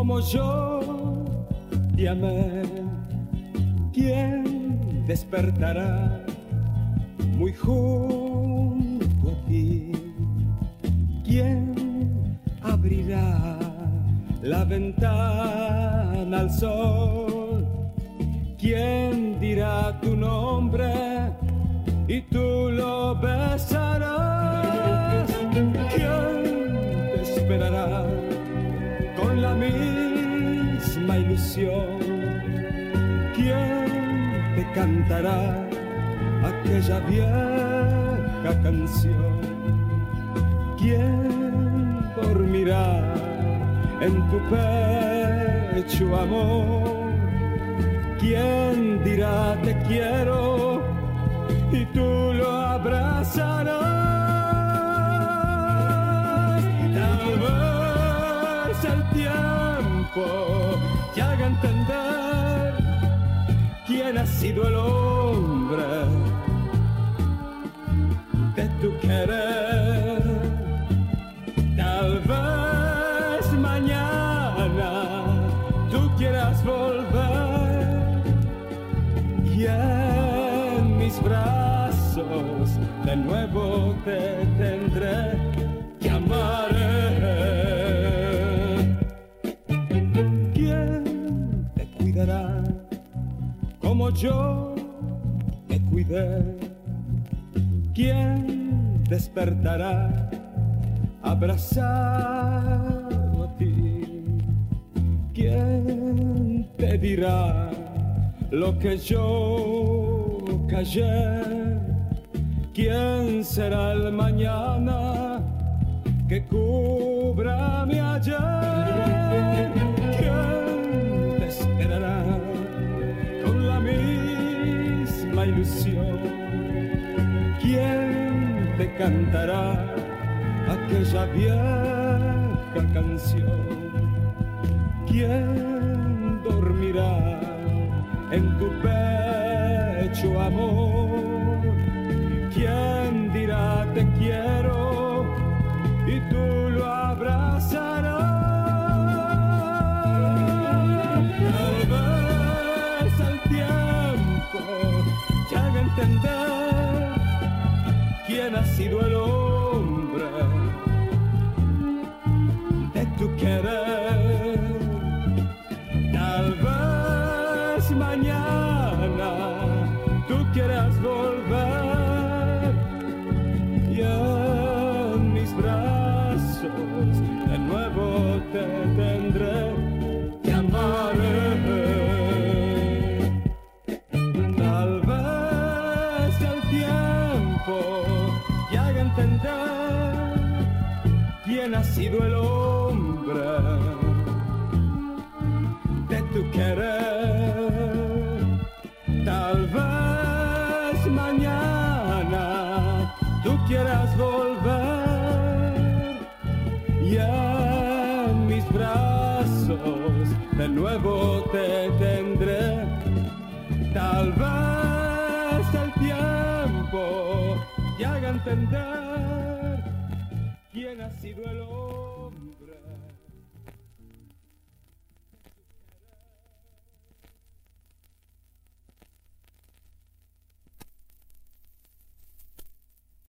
como yo te amé. ¿Quién despertará muy junto a ti? ¿Quién abrirá la ventana al sol? ¿Quién dirá tu nombre y tú lo besarás? ¿Quién te esperará con la misma ilusión? ¿Quién te cantará aquella vieja canción? ¿Quién dormirá en tu pecho, amor? ¿Quién dirá te quiero y tú lo abrazarás? Tal vez el tiempo te haga entender quién ha sido el hombre de tu querer. Tal vez mañana tú quieras volver y en mis brazos de nuevo te tendré, te amaré. ¿Quién te cuidará como yo te cuidé? ¿Quién despertará abrazado a ti? ¿Quién te dirá lo que yo callé? ¿Quién será el mañana que cubra mi ayer? ¿Quién te esperará con la misma ilusión? ¿Quién te cantará aquella vieja canción? ¿Quién dormirá en tu pecho, amor? ¿Quién dirá te quiero y tú lo abrazarás? Tal vez el tiempo te haga entender quién ha sido el hombre de tu querer. Tal vez mañana tú quieras volver y en mis brazos de nuevo te tendré, te amaré. Tal vez el tiempo te haga entender quién ha sido el hombre de tu querer. Tal vez mañana tú quieras volver y en mis brazos de nuevo te tendré. Tal vez el tiempo te haga entender quién ha sido el hombre.